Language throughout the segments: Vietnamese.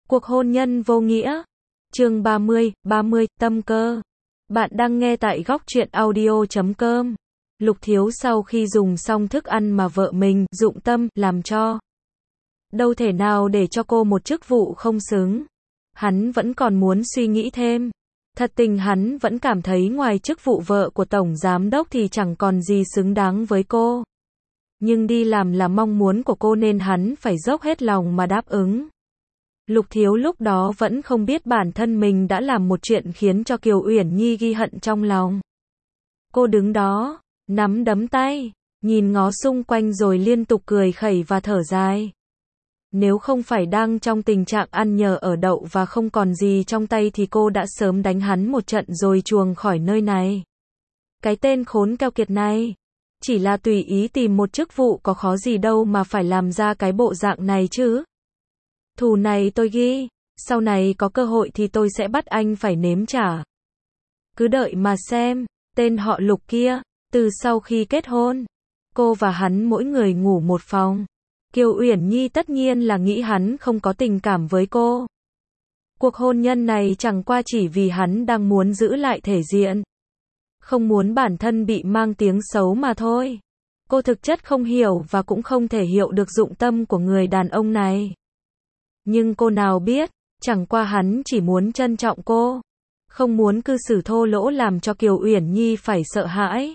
Cuộc hôn nhân vô nghĩa. Chương 30, tâm cơ. Bạn đang nghe tại góc truyện audio.com. Lục Thiếu sau khi dùng xong thức ăn mà vợ mình dụng tâm làm cho, đâu thể nào để cho cô một chức vụ không xứng. Hắn vẫn còn muốn suy nghĩ thêm. Thật tình hắn vẫn cảm thấy ngoài chức vụ vợ của tổng giám đốc thì chẳng còn gì xứng đáng với cô. Nhưng đi làm là mong muốn của cô nên hắn phải dốc hết lòng mà đáp ứng. Lục Thiếu lúc đó vẫn không biết bản thân mình đã làm một chuyện khiến cho Kiều Uyển Nhi ghi hận trong lòng. Cô đứng đó, nắm đấm tay, nhìn ngó xung quanh rồi liên tục cười khẩy và thở dài. Nếu không phải đang trong tình trạng ăn nhờ ở đậu và không còn gì trong tay thì cô đã sớm đánh hắn một trận rồi chuồng khỏi nơi này. Cái tên khốn keo kiệt này, chỉ là tùy ý tìm một chức vụ có khó gì đâu mà phải làm ra cái bộ dạng này chứ. Thù này tôi ghi, sau này có cơ hội thì tôi sẽ bắt anh phải nếm trả. Cứ đợi mà xem, tên họ Lục kia, từ sau khi kết hôn, cô và hắn mỗi người ngủ một phòng. Kiều Uyển Nhi tất nhiên là nghĩ hắn không có tình cảm với cô. Cuộc hôn nhân này chẳng qua chỉ vì hắn đang muốn giữ lại thể diện, không muốn bản thân bị mang tiếng xấu mà thôi. Cô thực chất không hiểu và cũng không thể hiểu được dụng tâm của người đàn ông này. Nhưng cô nào biết, chẳng qua hắn chỉ muốn trân trọng cô, không muốn cư xử thô lỗ làm cho Kiều Uyển Nhi phải sợ hãi.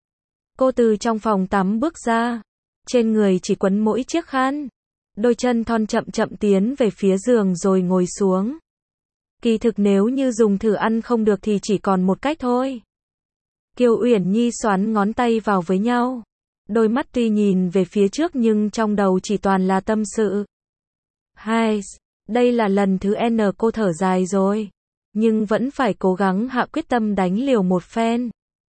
Cô từ trong phòng tắm bước ra, trên người chỉ quấn mỗi chiếc khăn, đôi chân thon chậm chậm tiến về phía giường rồi ngồi xuống. Kỳ thực nếu như dùng thử ăn không được thì chỉ còn một cách thôi. Kiều Uyển Nhi xoắn ngón tay vào với nhau, đôi mắt tuy nhìn về phía trước nhưng trong đầu chỉ toàn là tâm sự. Hai, đây là lần thứ N cô thở dài rồi, nhưng vẫn phải cố gắng hạ quyết tâm đánh liều một phen.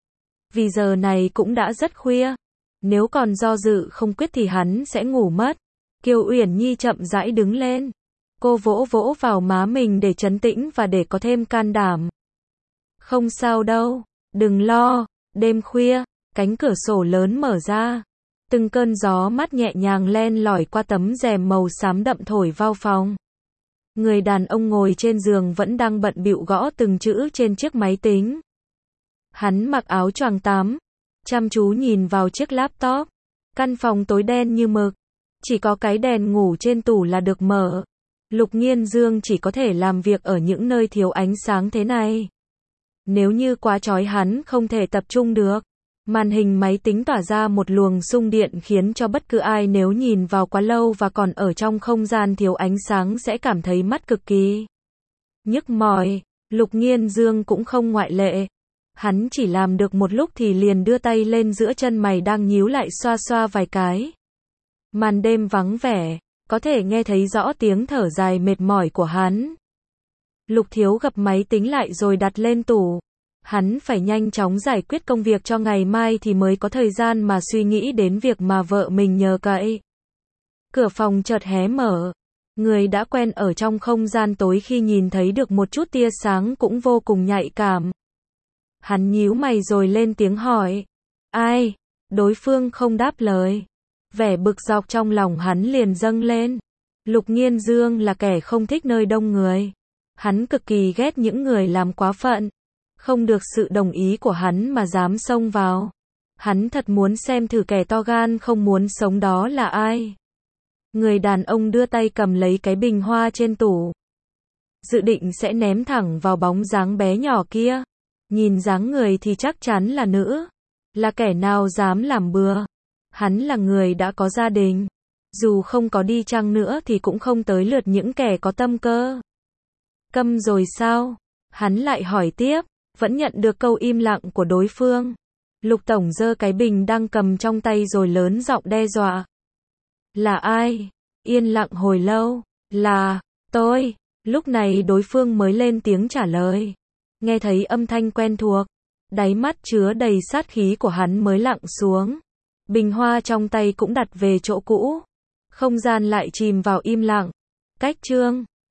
Vì giờ này cũng đã rất khuya, nếu còn do dự không quyết thì hắn sẽ ngủ mất. Kiều Uyển Nhi chậm rãi đứng lên, cô vỗ vỗ vào má mình để trấn tĩnh và để có thêm can đảm. Không sao đâu, đừng lo, đêm khuya, cánh cửa sổ lớn mở ra. Từng cơn gió mát nhẹ nhàng len lỏi qua tấm rèm màu xám đậm thổi vào phòng. Người đàn ông ngồi trên giường vẫn đang bận bịu gõ từng chữ trên chiếc máy tính. Hắn mặc áo choàng tắm, chăm chú nhìn vào chiếc laptop. Căn phòng tối đen như mực, chỉ có cái đèn ngủ trên tủ là được mở. Lục Nghiên Dương chỉ có thể làm việc ở những nơi thiếu ánh sáng thế này. Nếu như quá chói hắn không thể tập trung được. Màn hình máy tính tỏa ra một luồng xung điện khiến cho bất cứ ai nếu nhìn vào quá lâu và còn ở trong không gian thiếu ánh sáng sẽ cảm thấy mắt cực kỳ nhức mỏi. Lục Nghiên Dương cũng không ngoại lệ. Hắn chỉ làm được một lúc thì liền đưa tay lên giữa chân mày đang nhíu lại xoa xoa vài cái. Màn đêm vắng vẻ, có thể nghe thấy rõ tiếng thở dài mệt mỏi của hắn. Lục Thiếu gập máy tính lại rồi đặt lên tủ. Hắn phải nhanh chóng giải quyết công việc cho ngày mai thì mới có thời gian mà suy nghĩ đến việc mà vợ mình nhờ cậy. Cửa phòng chợt hé mở. Người đã quen ở trong không gian tối khi nhìn thấy được một chút tia sáng cũng vô cùng nhạy cảm. Hắn nhíu mày rồi lên tiếng hỏi. Ai? Đối phương không đáp lời. Vẻ bực dọc trong lòng hắn liền dâng lên. Lục Nghiên Dương là kẻ không thích nơi đông người. Hắn cực kỳ ghét những người làm quá phận. Không được sự đồng ý của hắn mà dám xông vào. Hắn thật muốn xem thử kẻ to gan không muốn sống đó là ai. Người đàn ông đưa tay cầm lấy cái bình hoa trên tủ. Dự định sẽ ném thẳng vào bóng dáng bé nhỏ kia. Nhìn dáng người thì chắc chắn là nữ. Là kẻ nào dám làm bừa. Hắn là người đã có gia đình. Dù không có đi chăng nữa thì cũng không tới lượt những kẻ có tâm cơ. Câm rồi sao? Hắn lại hỏi tiếp. Vẫn nhận được câu im lặng của đối phương. Lục Tổng giơ cái bình đang cầm trong tay rồi lớn giọng đe dọa. Là ai? Yên lặng hồi lâu. Là, tôi. Lúc này đối phương mới lên tiếng trả lời. Nghe thấy âm thanh quen thuộc. Đáy mắt chứa đầy sát khí của hắn mới lặng xuống. Bình hoa trong tay cũng đặt về chỗ cũ. Không gian lại chìm vào im lặng. Cách chương